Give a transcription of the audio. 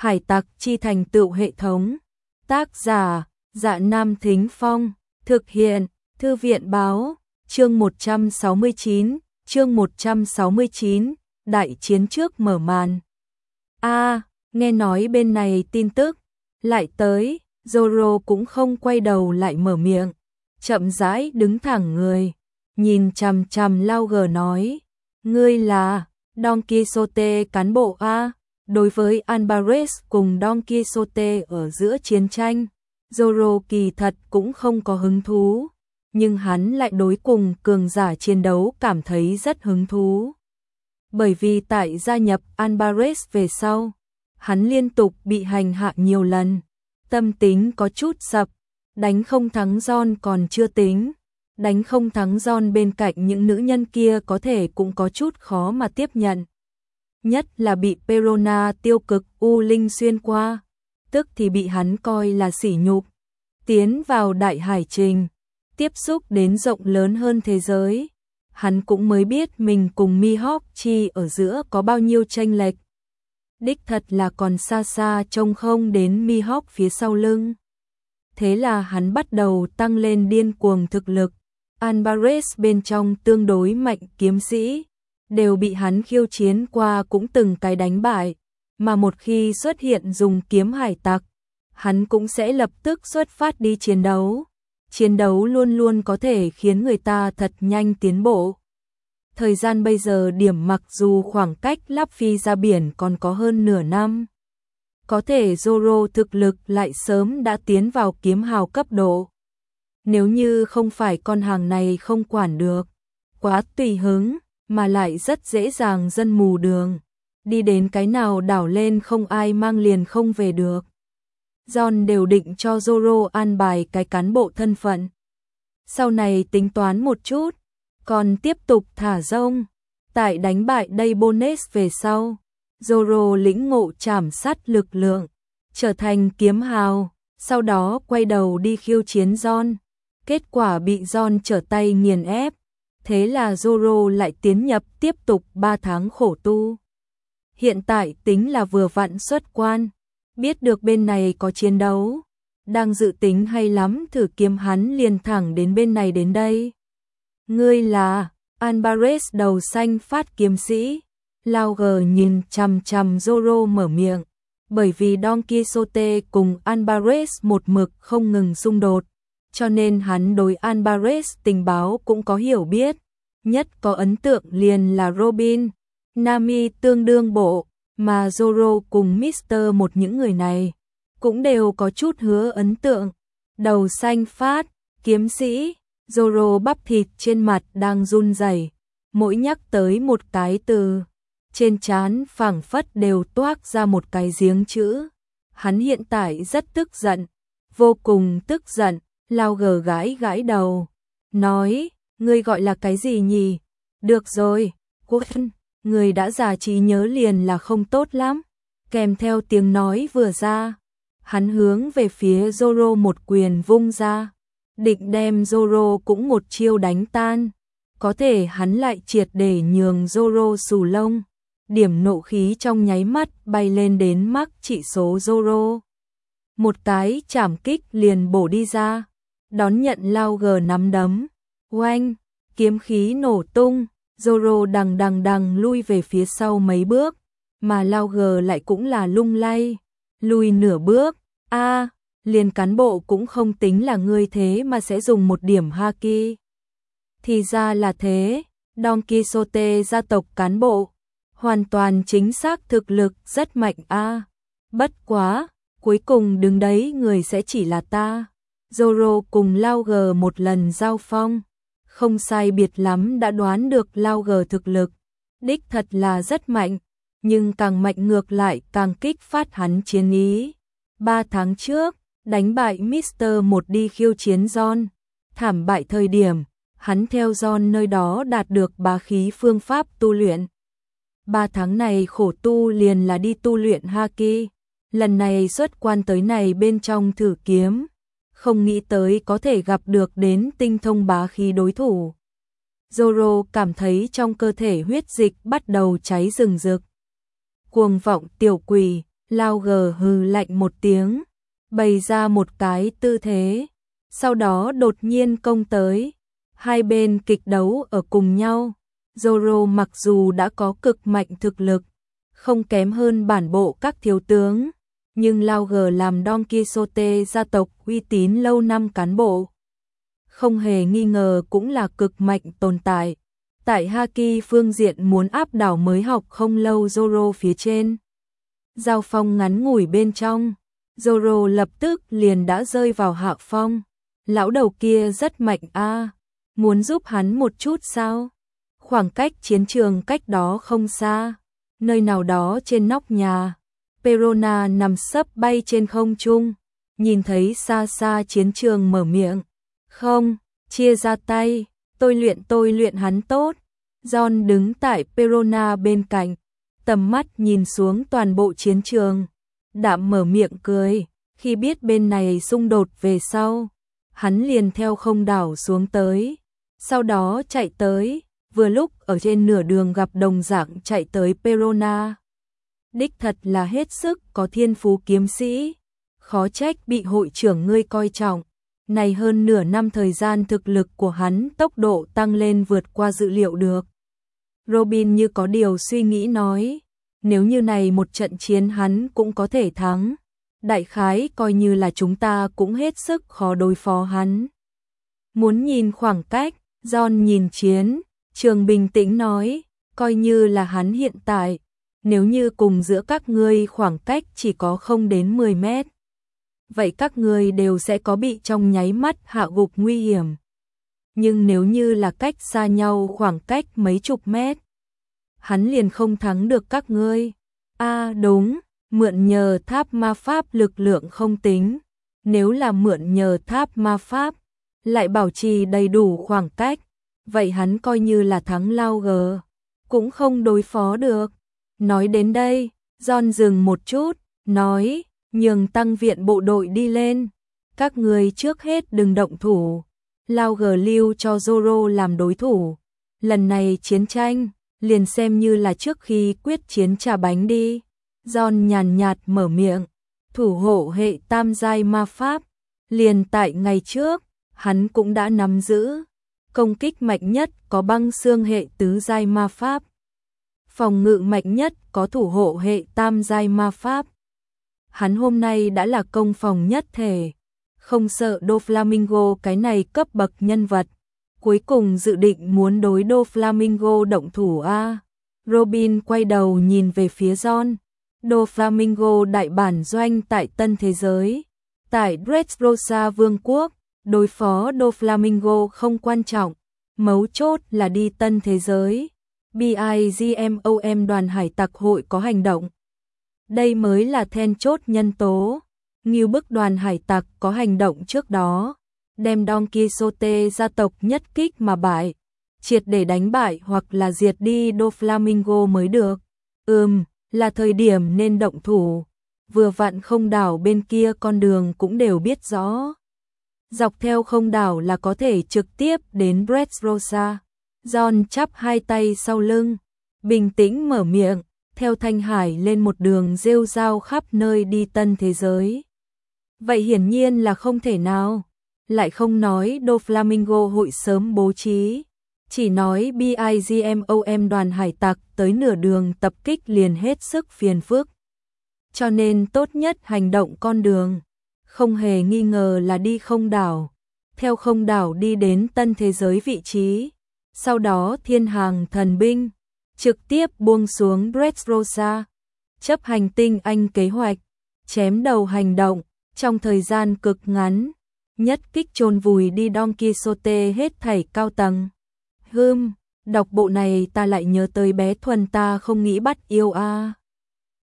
Hải tặc chi thành tựu hệ thống. Tác giả: Dạ Nam Thính Phong. Thực hiện: Thư viện báo. Chương 169, đại chiến trước mở màn. Nghe nói bên này tin tức lại tới, Zoro cũng không quay đầu lại mở miệng, chậm rãi đứng thẳng người, nhìn chằm chằm Laoger nói: "Ngươi là Don Quixote cán bộ a?" Đối với Alvarez cùng Don Quixote ở giữa chiến tranh, Zoro kỳ thật cũng không có hứng thú, nhưng hắn lại đối cùng cường giả chiến đấu cảm thấy rất hứng thú. Bởi vì tại gia nhập Alvarez về sau, hắn liên tục bị hành hạ nhiều lần, tâm tính có chút sập, đánh không thắng John còn chưa tính, đánh không thắng John bên cạnh những nữ nhân kia có thể cũng có chút khó mà tiếp nhận. Nhất là bị Perona tiêu cực U Linh xuyên qua, tức thì bị hắn coi là sỉ nhục. Tiến vào đại hải trình, tiếp xúc đến rộng lớn hơn thế giới, hắn cũng mới biết mình cùng Mihawk Chi ở giữa có bao nhiêu chênh lệch. Đích thật là còn xa xa trông không đến Mihawk phía sau lưng. Thế là hắn bắt đầu tăng lên điên cuồng thực lực. Alvarez bên trong tương đối mạnh kiếm sĩ, đều bị hắn khiêu chiến qua cũng từng cái đánh bại, mà một khi xuất hiện dùng kiếm hải tặc, hắn cũng sẽ lập tức xuất phát đi chiến đấu. Chiến đấu luôn luôn có thể khiến người ta thật nhanh tiến bộ. Thời gian bây giờ điểm mặc dù khoảng cách Lắp Phi ra biển còn có hơn nửa năm, có thể Zoro thực lực lại sớm đã tiến vào kiếm hào cấp độ. Nếu như không phải con hàng này không quản được, quá tùy hứng, mà lại rất dễ dàng dân mù đường, đi đến cái nào đảo lên không ai mang liền không về được. John đều định cho Zoro an bài cái cán bộ thân phận. Sau này tính toán một chút, còn tiếp tục thả rông. Tại đánh bại Daybones về sau, Zoro lĩnh ngộ trảm sát lực lượng, trở thành kiếm hào, sau đó quay đầu đi khiêu chiến John. Kết quả bị John trở tay nghiền ép, thế là Zoro lại tiến nhập tiếp tục 3 tháng khổ tu. Hiện tại tính là vừa vặn xuất quan, biết được bên này có chiến đấu, đang dự tính hay lắm thử kiếm hắn liền thẳng đến bên này đến đây. "Ngươi là?" Alvarez đầu xanh phát kiếm sĩ. Laoger nhìn chằm chằm Zoro mở miệng, bởi vì Don Quixote cùng Alvarez một mực không ngừng xung đột, cho nên hắn đối Alvarez tình báo cũng có hiểu biết, nhất có ấn tượng liền là Robin, Nami tương đương bộ, mà Zoro cùng Mr. một những người này cũng đều có chút hứa ấn tượng. Đầu xanh phát, kiếm sĩ, Zoro bắp thịt trên mặt đang run rẩy, mỗi nhắc tới một cái từ, trên trán phảng phất đều toát ra một cái giếng chữ. Hắn hiện tại rất tức giận, vô cùng tức giận. Laoger gãi gãi đầu, nói: "Ngươi gọi là cái gì nhỉ?" "Được rồi, Quân, người đã già trí nhớ liền là không tốt lắm." Kèm theo tiếng nói vừa ra, hắn hướng về phía Zoro một quyền vung ra, định đem Zoro cũng một chiêu đánh tan. Có thể hắn lại triệt để nhường Zoro xù lông, điểm nộ khí trong nháy mắt bay lên đến mắc chỉ số Zoro. Một cái chảm kích liền bổ đi ra, đón nhận Laoger nắm đấm, oanh, kiếm khí nổ tung, Zoro đằng lui về phía sau mấy bước, mà Laoger lại cũng là lung lay, lùi nửa bước. Liền cán bộ cũng không tính là ngươi thế mà sẽ dùng một điểm haki. Thì ra là thế, Don Quixote gia tộc cán bộ, hoàn toàn chính xác thực lực rất mạnh Bất quá, cuối cùng đứng đấy người sẽ chỉ là ta. Zoro cùng Laoger một lần giao phong, không sai biệt lắm đã đoán được Laoger thực lực, đích thật là rất mạnh, nhưng càng mạnh ngược lại càng kích phát hắn chiến ý. 3 tháng trước, đánh bại Mr. một đi khiêu chiến John, thảm bại thời điểm, hắn theo John nơi đó đạt được bá khí phương pháp tu luyện. 3 tháng này khổ tu liền là đi tu luyện haki, lần này xuất quan tới này bên trong thử kiếm, không nghĩ tới có thể gặp được đến tinh thông bá khí đối thủ. Zoro cảm thấy trong cơ thể huyết dịch bắt đầu cháy rừng rực. Cuồng vọng tiểu quỷ, Lao gờ hừ lạnh một tiếng, bày ra một cái tư thế, sau đó đột nhiên công tới. Hai bên kịch đấu ở cùng nhau. Zoro mặc dù đã có cực mạnh thực lực, không kém hơn bản bộ các thiếu tướng, nhưng Lao gờ làm Don Quixote gia tộc uy tín lâu năm cán bộ, không hề nghi ngờ cũng là cực mạnh tồn tại. Tại Haki phương diện muốn áp đảo mới học không lâu Zoro phía trên. Giao phong ngắn ngủi bên trong, Zoro lập tức liền đã rơi vào hạ phong. Lão đầu kia rất mạnh a, muốn giúp hắn một chút sao? Khoảng cách chiến trường cách đó không xa, nơi nào đó trên nóc nhà, Perona nằm sấp bay trên không trung, nhìn thấy xa xa chiến trường mở miệng. Không, chia ra tay, tôi luyện hắn tốt. John đứng tại Perona bên cạnh, tầm mắt nhìn xuống toàn bộ chiến trường, đạm mở miệng cười. Khi biết bên này xung đột về sau, hắn liền theo không đảo xuống tới, sau đó chạy tới, vừa lúc ở trên nửa đường gặp đồng dạng chạy tới Perona. Đích thật là hết sức có thiên phú kiếm sĩ, khó trách bị hội trưởng ngươi coi trọng. Này hơn nửa năm thời gian thực lực của hắn tốc độ tăng lên vượt qua dự liệu được. Robin như có điều suy nghĩ nói, nếu như này một trận chiến hắn cũng có thể thắng, đại khái coi như là chúng ta cũng hết sức khó đối phó hắn. Muốn nhìn khoảng cách, John nhìn chiến trường bình tĩnh nói, coi như là hắn hiện tại, nếu như cùng giữa các ngươi khoảng cách chỉ có không đến 10 mét, vậy các ngươi đều sẽ có bị trong nháy mắt hạ gục nguy hiểm. Nhưng nếu như là cách xa nhau khoảng cách mấy chục mét, hắn liền không thắng được các ngươi. Đúng, mượn nhờ tháp ma pháp lực lượng không tính, nếu là mượn nhờ tháp ma pháp, lại bảo trì đầy đủ khoảng cách, vậy hắn coi như là thắng Lao gờ, cũng không đối phó được. Nói đến đây, John dừng một chút, nói, nhường tăng viện bộ đội đi lên, các người trước hết đừng động thủ, Lao gờ lưu cho Zoro làm đối thủ, lần này chiến tranh, liền xem như là trước khi quyết chiến trà bánh đi. John nhàn nhạt mở miệng, thủ hộ hệ tam giai ma pháp, liền tại ngày trước, hắn cũng đã nắm giữ, công kích mạnh nhất có băng xương hệ tứ giai ma pháp, phòng ngự mạnh nhất có thủ hộ hệ tam giai ma pháp. Hắn hôm nay đã là công phòng nhất thể, không sợ Doflamingo cái này cấp bậc nhân vật, cuối cùng dự định muốn đối Doflamingo động thủ a. Robin quay đầu nhìn về phía John. Doflamingo đại bản doanh tại Tân Thế Giới, tại Dressrosa Vương quốc, đối phó Doflamingo không quan trọng, mấu chốt là đi Tân Thế Giới. BIGMOM đoàn hải tặc hội có hành động. Đây mới là then chốt nhân tố. Ngưu bức đoàn hải tặc có hành động trước đó, đem Don Quixote gia tộc nhất kích mà bại, triệt để đánh bại hoặc là diệt đi Doflamingo mới được. Là thời điểm nên động thủ, vừa vặn không đảo bên kia con đường cũng đều biết rõ. Dọc theo không đảo là có thể trực tiếp đến Dressrosa. John chắp hai tay sau lưng, bình tĩnh mở miệng, theo Thanh Hải lên một đường rêu rao khắp nơi đi Tân Thế Giới. Vậy hiển nhiên là không thể nào, lại không nói Doflamingo hội sớm bố trí. Chỉ nói BIGMOM đoàn hải tặc tới nửa đường tập kích liền hết sức phiền phức. Cho nên tốt nhất hành động con đường, không hề nghi ngờ là đi không đảo. Theo không đảo đi đến Tân Thế Giới vị trí, sau đó thiên hàng thần binh, trực tiếp buông xuống Dressrosa, chấp hành tinh anh kế hoạch, chém đầu hành động, trong thời gian cực ngắn, nhất kích chôn vùi đi Don Quixote hết thảy cao tầng. Đọc bộ này ta lại nhớ tới bé Thuần ta không nghĩ bắt yêu a.